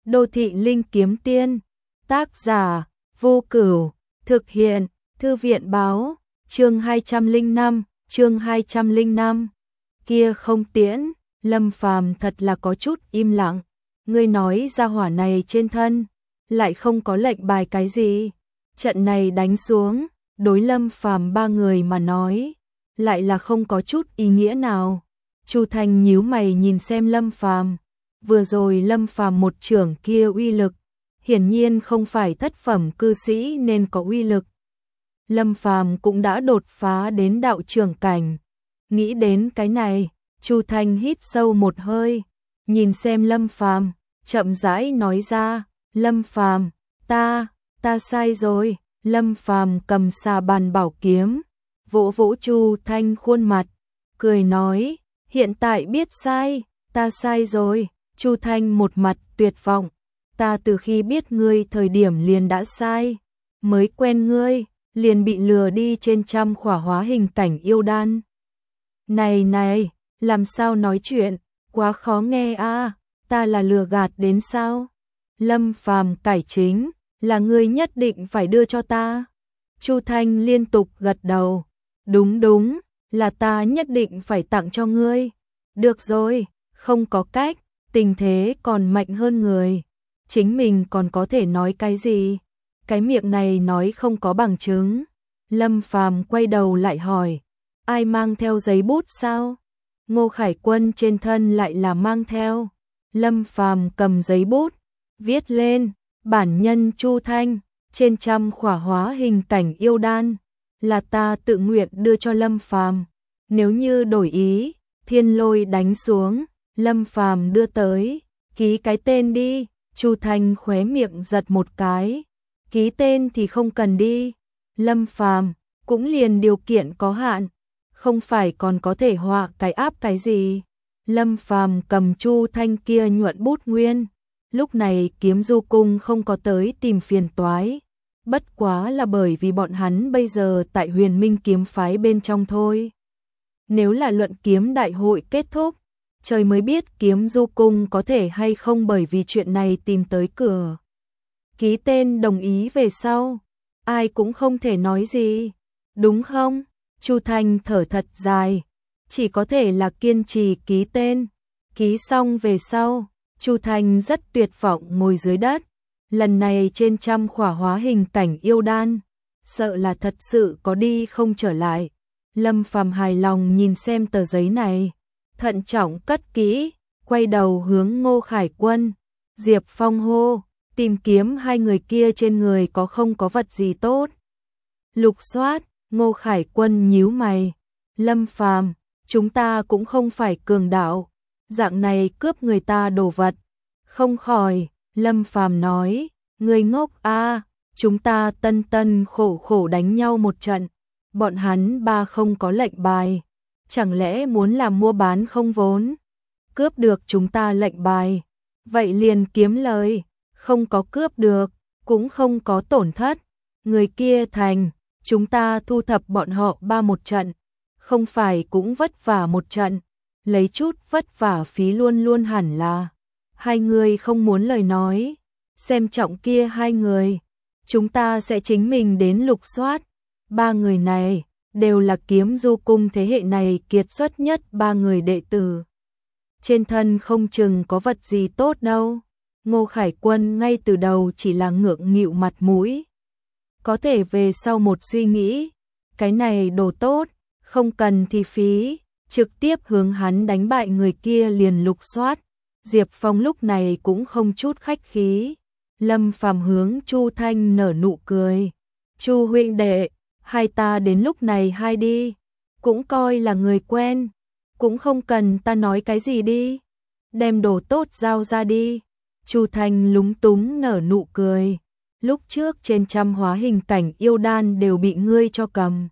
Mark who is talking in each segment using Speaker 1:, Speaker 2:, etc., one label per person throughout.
Speaker 1: Đô thị linh kiếm tiên. Tác giả Vô Cửu. Thực hiện Thư viện báo. Chương 205. Kia không tiễn. Lâm Phàm thật là có chút im lặng. Ngươi nói ra hỏa này trên thân lại không có lệnh bài cái gì. Trận này đánh xuống, đối Lâm Phàm ba người mà nói, lại là không có chút ý nghĩa nào. Chu Thanh nhíu mày nhìn xem Lâm Phàm. Vừa rồi Lâm Phàm một chưởng kia uy lực, hiển nhiên không phải thất phẩm cư sĩ nên có uy lực. Lâm Phàm cũng đã đột phá đến đạo trưởng cảnh. Nghĩ đến cái này, Chu Thanh hít sâu một hơi, nhìn xem Lâm Phàm, chậm rãi nói ra, Lâm Phàm, ta sai rồi. Lâm Phàm cầm xà bàn bảo kiếm, vỗ vỗ Chu Thanh khuôn mặt, cười nói, hiện tại biết sai, ta sai rồi. Chu Thanh một mặt tuyệt vọng, ta từ khi biết ngươi thời điểm liền đã sai, mới quen ngươi, liền bị lừa đi trên trăm khỏa hóa hình cảnh yêu đan. Này, làm sao nói chuyện, quá khó nghe a, ta là lừa gạt đến sao? Lâm Phàm cải chính, là ngươi nhất định phải đưa cho ta. Chu Thanh liên tục gật đầu, đúng, là ta nhất định phải tặng cho ngươi. Được rồi, không có cách, tình thế còn mạnh hơn người, chính mình còn có thể nói cái gì? Cái miệng này nói không có bằng chứng. Lâm Phàm quay đầu lại hỏi, ai mang theo giấy bút sao? Ngô Khải Quân trên thân lại là mang theo. Lâm Phàm cầm giấy bút, viết lên, bản nhân Chu Thanh, trên trăm khỏa hóa hình cảnh yêu đan, là ta tự nguyện đưa cho Lâm Phàm. Nếu như đổi ý, thiên lôi đánh xuống. Lâm Phàm đưa tới, ký cái tên đi. Chu Thanh khóe miệng giật một cái, ký tên thì không cần đi. Lâm Phàm cũng liền điều kiện có hạn, không phải còn có thể họa cái áp cái gì. Lâm Phàm cầm Chu Thanh kia nhuận bút nguyên. Lúc này Kiếm Du Cung không có tới tìm phiền toái, bất quá là bởi vì bọn hắn bây giờ tại Huyền Minh kiếm phái bên trong thôi. Nếu là luận kiếm đại hội kết thúc, trời mới biết Kiếm Du Cung có thể hay không bởi vì chuyện này tìm tới cửa. Ký tên đồng ý về sau, ai cũng không thể nói gì, đúng không? Chu Thanh thở thật dài, chỉ có thể là kiên trì ký tên. Ký xong về sau, Chu Thanh rất tuyệt vọng ngồi dưới đất. Lần này trên trăm khỏa hóa hình cảnh yêu đan, sợ là thật sự có đi không trở lại. Lâm Phàm hài lòng nhìn xem tờ giấy này, thận trọng cất kỹ, quay đầu hướng Ngô Khải Quân, Diệp Phong hô, tìm kiếm hai người kia trên người có không có vật gì tốt. Lục soát. Ngô Khải Quân nhíu mày, Lâm Phàm, chúng ta cũng không phải cường đạo, dạng này cướp người ta đồ vật, không khỏi. Lâm Phàm nói, người ngốc a, chúng ta tân khổ đánh nhau một trận, bọn hắn ba không có lệnh bài, chẳng lẽ muốn làm mua bán không vốn? Cướp được chúng ta lệnh bài, vậy liền kiếm lời, không có cướp được, cũng không có tổn thất, người kia thành, chúng ta thu thập bọn họ ba một trận, không phải cũng vất vả một trận, lấy chút vất vả phí luôn hẳn là. Hai người không muốn lời nói, xem trọng kia hai người, chúng ta sẽ chính mình đến lục soát. Ba người này đều là Kiếm Du Cung thế hệ này kiệt xuất nhất ba người đệ tử. Trên thân không chừng có vật gì tốt đâu. Ngô Khải Quân ngay từ đầu chỉ là ngượng nghịu mặt mũi. Có thể về sau một suy nghĩ, cái này đồ tốt, không cần thì phí, trực tiếp hướng hắn đánh bại người kia liền lục soát. Diệp Phong lúc này cũng không chút khách khí. Lâm Phàm hướng Chu Thanh nở nụ cười. Chu huynh đệ, hai ta đến lúc này hai đi, cũng coi là người quen, cũng không cần ta nói cái gì đi, đem đồ tốt giao ra đi. Chu Thanh lúng túng nở nụ cười, lúc trước trên trăm hóa hình cảnh yêu đan đều bị ngươi cho cầm.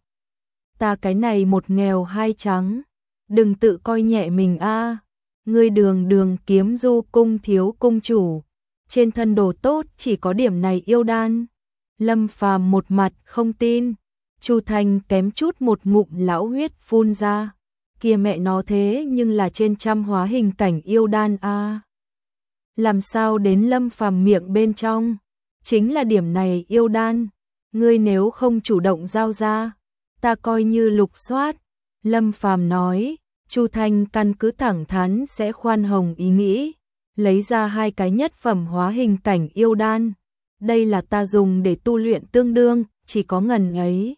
Speaker 1: Ta cái này một nghèo hai trắng, đừng tự coi nhẹ mình a. Ngươi đường Kiếm Du Cung thiếu cung chủ, trên thân đồ tốt chỉ có điểm này yêu đan. Lâm Phàm một mặt không tin. Chu Thanh kém chút một ngụm lão huyết phun ra. Kia mẹ nó thế nhưng là trên trăm hóa hình cảnh yêu đan a. làm sao đến Lâm Phàm miệng bên trong? Chính là điểm này yêu đan, ngươi nếu không chủ động giao ra, ta coi như lục soát. Lâm Phàm nói, Chu Thanh căn cứ thẳng thắn sẽ khoan hồng ý nghĩ, lấy ra 2 cái nhất phẩm hóa hình cảnh yêu đan. Đây là ta dùng để tu luyện tương đương, chỉ có ngần ấy.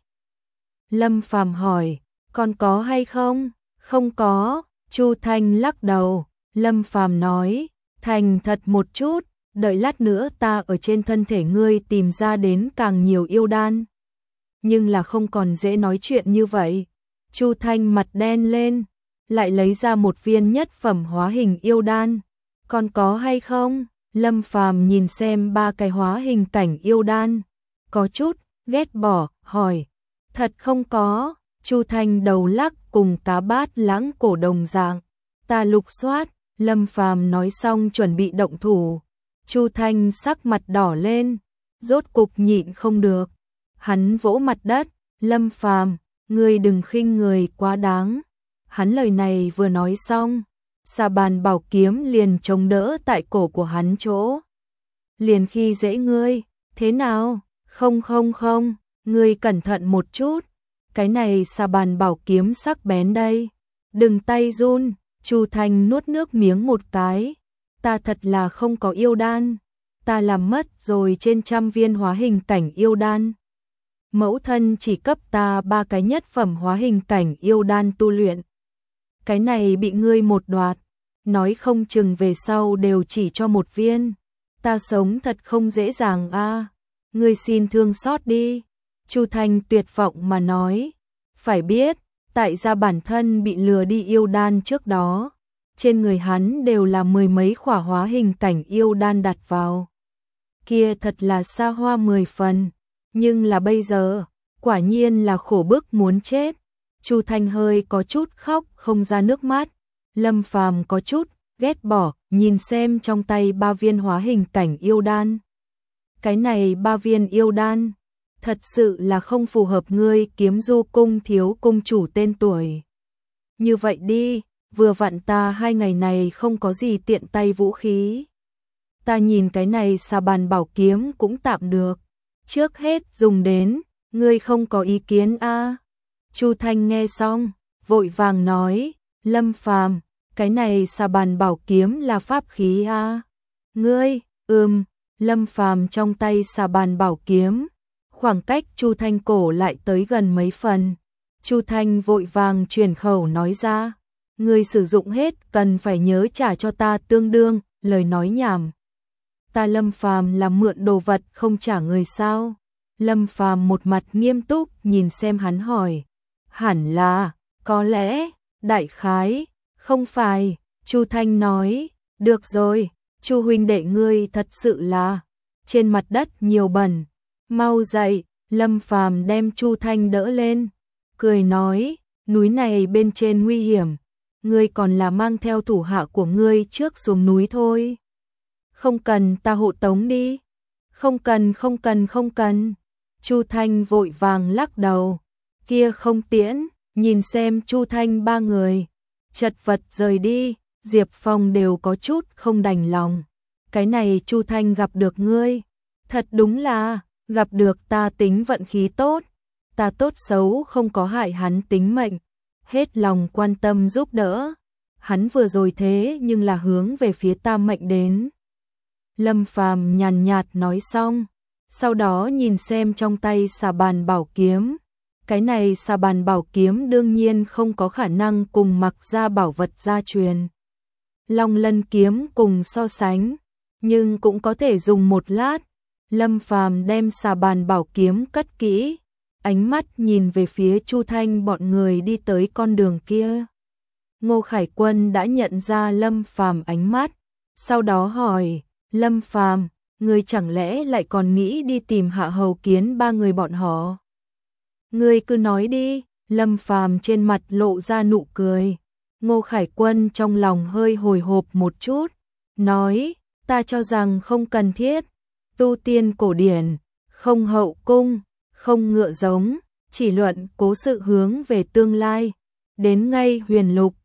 Speaker 1: Lâm Phàm hỏi, còn có hay không? Không có, Chu Thanh lắc đầu. Lâm Phàm nói, thành thật một chút, đợi lát nữa ta ở trên thân thể ngươi tìm ra đến càng nhiều yêu đan. Nhưng là không còn dễ nói chuyện như vậy. Chu Thanh mặt đen lên, lại lấy ra một viên nhất phẩm hóa hình yêu đan. Còn có hay không? Lâm Phàm nhìn xem 3 cái hóa hình cảnh yêu đan, có chút ghét bỏ, hỏi. Thật không có? Chu Thanh đầu lắc cùng cá bát lãng cổ đồng dạng. Ta lục soát. Lâm Phàm nói xong chuẩn bị động thủ. Chu Thanh sắc mặt đỏ lên, rốt cục nhịn không được. Hắn vỗ mặt đất, Lâm Phàm, ngươi đừng khinh người quá đáng. Hắn lời này vừa nói xong, xà bàn bảo kiếm liền chống đỡ tại cổ của hắn chỗ. Liền khi dễ ngươi, thế nào? Không, ngươi cẩn thận một chút. Cái này xà bàn bảo kiếm sắc bén đây. Đừng tay run. Chu Thanh nuốt nước miếng một cái. Ta thật là không có yêu đan. Ta làm mất rồi trên 100 viên hóa hình cảnh yêu đan. Mẫu thân chỉ cấp ta 3 cái nhất phẩm hóa hình cảnh yêu đan tu luyện. Cái này bị ngươi một đoạt, nói không chừng về sau đều chỉ cho một viên. Ta sống thật không dễ dàng a. Ngươi xin thương xót đi. Chu Thanh tuyệt vọng mà nói. Phải biết, tại gia bản thân bị lừa đi yêu đan trước đó, trên người hắn đều là 10 mấy khỏa hóa hình cảnh yêu đan đặt vào. Kia thật là xa hoa 10 phần, nhưng là bây giờ, quả nhiên là khổ bức muốn chết. Chu Thanh hơi có chút khóc không ra nước mắt. Lâm Phàm có chút ghét bỏ, nhìn xem trong tay 3 viên hóa hình cảnh yêu đan. Cái này 3 viên yêu đan, thật sự là không phù hợp ngươi Kiếm Du cung thiếu cung chủ tên tuổi. Như vậy đi, vừa vặn ta 2 ngày này không có gì tiện tay vũ khí. Ta nhìn cái này xà bàn bảo kiếm cũng tạm được. Trước hết dùng đến, ngươi không có ý kiến a? Chu Thanh nghe xong, vội vàng nói, Lâm Phàm, cái này xà bàn bảo kiếm là pháp khí a? Ngươi, Lâm Phàm trong tay xà bàn bảo kiếm, khoảng cách Chu Thanh cổ lại tới gần mấy phần. Chu Thanh vội vàng truyền khẩu nói ra, ngươi sử dụng hết cần phải nhớ trả cho ta tương đương, lời nói nhảm. Ta Lâm Phàm là mượn đồ vật không trả người sao? Lâm Phàm một mặt nghiêm túc nhìn xem hắn hỏi. Hẳn là, có lẽ, đại khái, không phải. Chu Thanh nói, được rồi, Chu huynh đệ ngươi thật sự là, trên mặt đất nhiều bẩn. Mau dậy. Lâm Phàm đem Chu Thanh đỡ lên, cười nói, núi này bên trên nguy hiểm, ngươi còn là mang theo thủ hạ của ngươi trước xuống núi thôi. Không cần, ta hộ tống đi. Không cần. Chu Thanh vội vàng lắc đầu. Kia không tiễn, nhìn xem Chu Thanh 3 người chật vật rời đi, Diệp Phong đều có chút không đành lòng. Cái này Chu Thanh gặp được ngươi, thật đúng là gặp được ta tính vận khí tốt. Ta tốt xấu không có hại hắn tính mệnh, hết lòng quan tâm giúp đỡ. Hắn vừa rồi thế nhưng là hướng về phía ta mệnh đến. Lâm Phàm nhàn nhạt nói xong, sau đó nhìn xem trong tay xà bàn bảo kiếm. Cái này xà bàn bảo kiếm đương nhiên không có khả năng cùng Mặc gia bảo vật gia truyền Long Lân kiếm cùng so sánh, nhưng cũng có thể dùng một lát. Lâm Phàm đem xà bàn bảo kiếm cất kỹ, ánh mắt nhìn về phía Chu Thanh bọn người đi tới con đường kia. Ngô Khải Quân đã nhận ra Lâm Phàm ánh mắt, sau đó hỏi, Lâm Phàm, ngươi chẳng lẽ lại còn nghĩ đi tìm Hạ Hầu Kiến 3 người bọn họ? Ngươi cứ nói đi. Lâm Phàm trên mặt lộ ra nụ cười. Ngô Khải Quân trong lòng hơi hồi hộp một chút, nói, ta cho rằng không cần thiết. Tu tiên cổ điển, không hậu cung, không ngựa giống, chỉ luận cố sự hướng về tương lai. Đến ngay huyền lục,